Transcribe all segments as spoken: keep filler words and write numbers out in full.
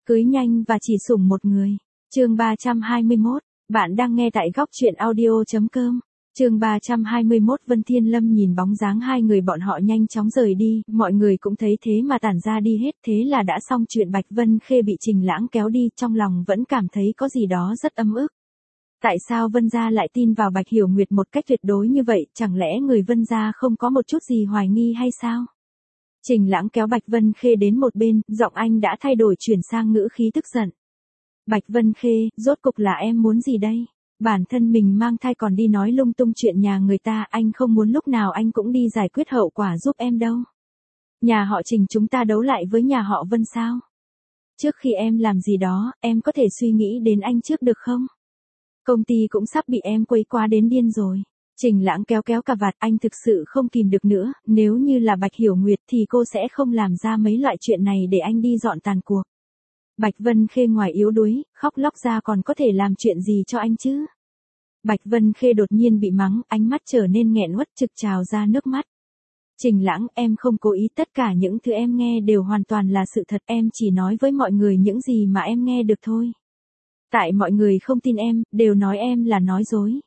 Cưới nhanh và chỉ sủng một người. Chương ba trăm hai mươi mốt, bạn đang nghe tại góc truyện audio chấm com. Chương ba trăm hai mươi mốt Vân Thiên Lâm nhìn bóng dáng hai người bọn họ nhanh chóng rời đi, mọi người cũng thấy thế mà tản ra đi hết, thế là đã xong chuyện Bạch Vân Khê bị Trình Lãng kéo đi, trong lòng vẫn cảm thấy có gì đó rất ấm ức. Tại sao Vân gia lại tin vào Bạch Hiểu Nguyệt một cách tuyệt đối như vậy, chẳng lẽ người Vân gia không có một chút gì hoài nghi hay sao? Trình Lãng kéo Bạch Vân Khê đến một bên, giọng anh đã thay đổi chuyển sang ngữ khí tức giận. Bạch Vân Khê, rốt cục là em muốn gì đây? Bản thân mình mang thai còn đi nói lung tung chuyện nhà người ta, anh không muốn lúc nào anh cũng đi giải quyết hậu quả giúp em đâu. Nhà họ Trình chúng ta đấu lại với nhà họ Vân sao? Trước khi em làm gì đó, em có thể suy nghĩ đến anh trước được không? Công ty cũng sắp bị em quấy quá đến điên rồi. Trình Lãng kéo kéo cà vạt, anh thực sự không kìm được nữa, nếu như là Bạch Hiểu Nguyệt thì cô sẽ không làm ra mấy loại chuyện này để anh đi dọn tàn cuộc. Bạch Vân Khê ngoài yếu đuối, khóc lóc ra còn có thể làm chuyện gì cho anh chứ? Bạch Vân Khê đột nhiên bị mắng, ánh mắt trở nên nghẹn uất, trực trào ra nước mắt. Trình Lãng, em không cố ý, tất cả những thứ em nghe đều hoàn toàn là sự thật, em chỉ nói với mọi người những gì mà em nghe được thôi. Tại mọi người không tin em, đều nói em là nói dối.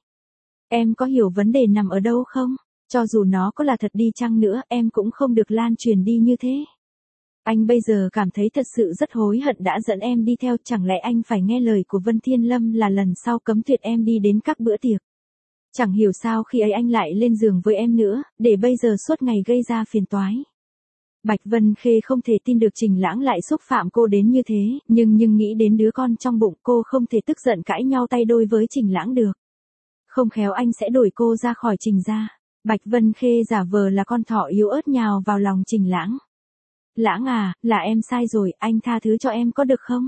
Em có hiểu vấn đề nằm ở đâu không? Cho dù nó có là thật đi chăng nữa, em cũng không được lan truyền đi như thế. Anh bây giờ cảm thấy thật sự rất hối hận đã dẫn em đi theo, chẳng lẽ anh phải nghe lời của Vân Thiên Lâm là lần sau cấm tuyệt em đi đến các bữa tiệc. Chẳng hiểu sao khi ấy anh lại lên giường với em nữa, để bây giờ suốt ngày gây ra phiền toái. Bạch Vân Khê không thể tin được Trình Lãng lại xúc phạm cô đến như thế, nhưng nhưng nghĩ đến đứa con trong bụng, cô không thể tức giận cãi nhau tay đôi với Trình Lãng được. Không khéo anh sẽ đuổi cô ra khỏi Trình gia. Bạch Vân Khê giả vờ là con thỏ yếu ớt nhào vào lòng Trình Lãng. Lãng à, là em sai rồi, anh tha thứ cho em có được không?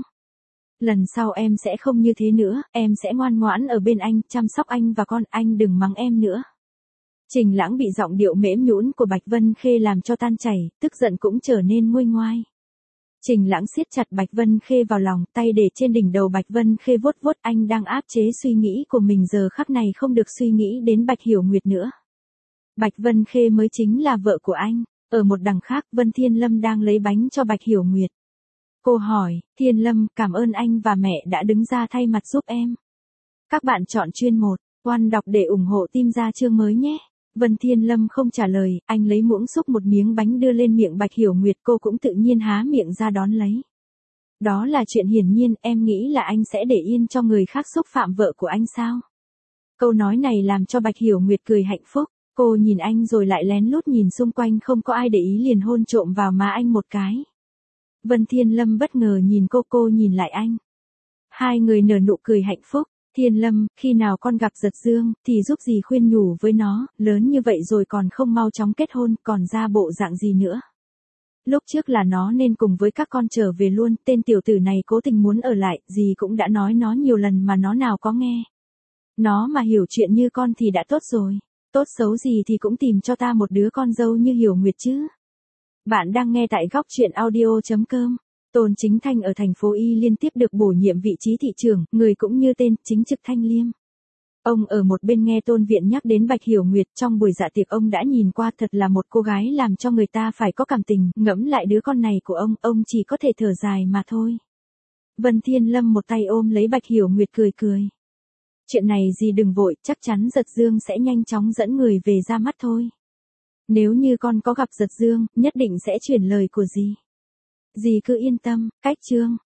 Lần sau em sẽ không như thế nữa, em sẽ ngoan ngoãn ở bên anh, chăm sóc anh và con, anh đừng mắng em nữa. Trình Lãng bị giọng điệu mễm nhũn của Bạch Vân Khê làm cho tan chảy, tức giận cũng trở nên nguôi ngoai. Trình Lãng siết chặt Bạch Vân Khê vào lòng, tay để trên đỉnh đầu Bạch Vân Khê vuốt vuốt, anh đang áp chế suy nghĩ của mình, giờ khắc này không được suy nghĩ đến Bạch Hiểu Nguyệt nữa. Bạch Vân Khê mới chính là vợ của anh. Ở một đằng khác, Vân Thiên Lâm đang lấy bánh cho Bạch Hiểu Nguyệt. Cô hỏi, Thiên Lâm, cảm ơn anh và mẹ đã đứng ra thay mặt giúp em. Các bạn chọn chuyên một, oan đọc để ủng hộ team ra chương mới nhé. Vân Thiên Lâm không trả lời, anh lấy muỗng xúc một miếng bánh đưa lên miệng Bạch Hiểu Nguyệt, cô cũng tự nhiên há miệng ra đón lấy. Đó là chuyện hiển nhiên, em nghĩ là anh sẽ để yên cho người khác xúc phạm vợ của anh sao? Câu nói này làm cho Bạch Hiểu Nguyệt cười hạnh phúc. Cô nhìn anh rồi lại lén lút nhìn xung quanh, không có ai để ý liền hôn trộm vào má anh một cái. Vân Thiên Lâm bất ngờ nhìn cô, cô nhìn lại anh. Hai người nở nụ cười hạnh phúc. Thiên Lâm, khi nào con gặp Giật Dương, thì giúp gì khuyên nhủ với nó, lớn như vậy rồi còn không mau chóng kết hôn, còn ra bộ dạng gì nữa. Lúc trước là nó nên cùng với các con trở về luôn, tên tiểu tử này cố tình muốn ở lại, dì cũng đã nói nó nhiều lần mà nó nào có nghe. Nó mà hiểu chuyện như con thì đã tốt rồi. Tốt xấu gì thì cũng tìm cho ta một đứa con dâu như Hiểu Nguyệt chứ. Bạn đang nghe tại góc truyện audio chấm com. Tôn Chính Thanh ở thành phố Y liên tiếp được bổ nhiệm vị trí thị trưởng, người cũng như tên, chính trực Thanh Liêm. Ông ở một bên nghe Tôn Viện nhắc đến Bạch Hiểu Nguyệt, trong buổi dạ tiệc ông đã nhìn qua, thật là một cô gái làm cho người ta phải có cảm tình, ngẫm lại đứa con này của ông, ông chỉ có thể thở dài mà thôi. Vân Thiên Lâm một tay ôm lấy Bạch Hiểu Nguyệt cười cười. Chuyện này dì đừng vội, chắc chắn Giật Dương sẽ nhanh chóng dẫn người về ra mắt thôi. Nếu như con có gặp Giật Dương, nhất định sẽ chuyển lời của dì. Dì cứ yên tâm. Cách chương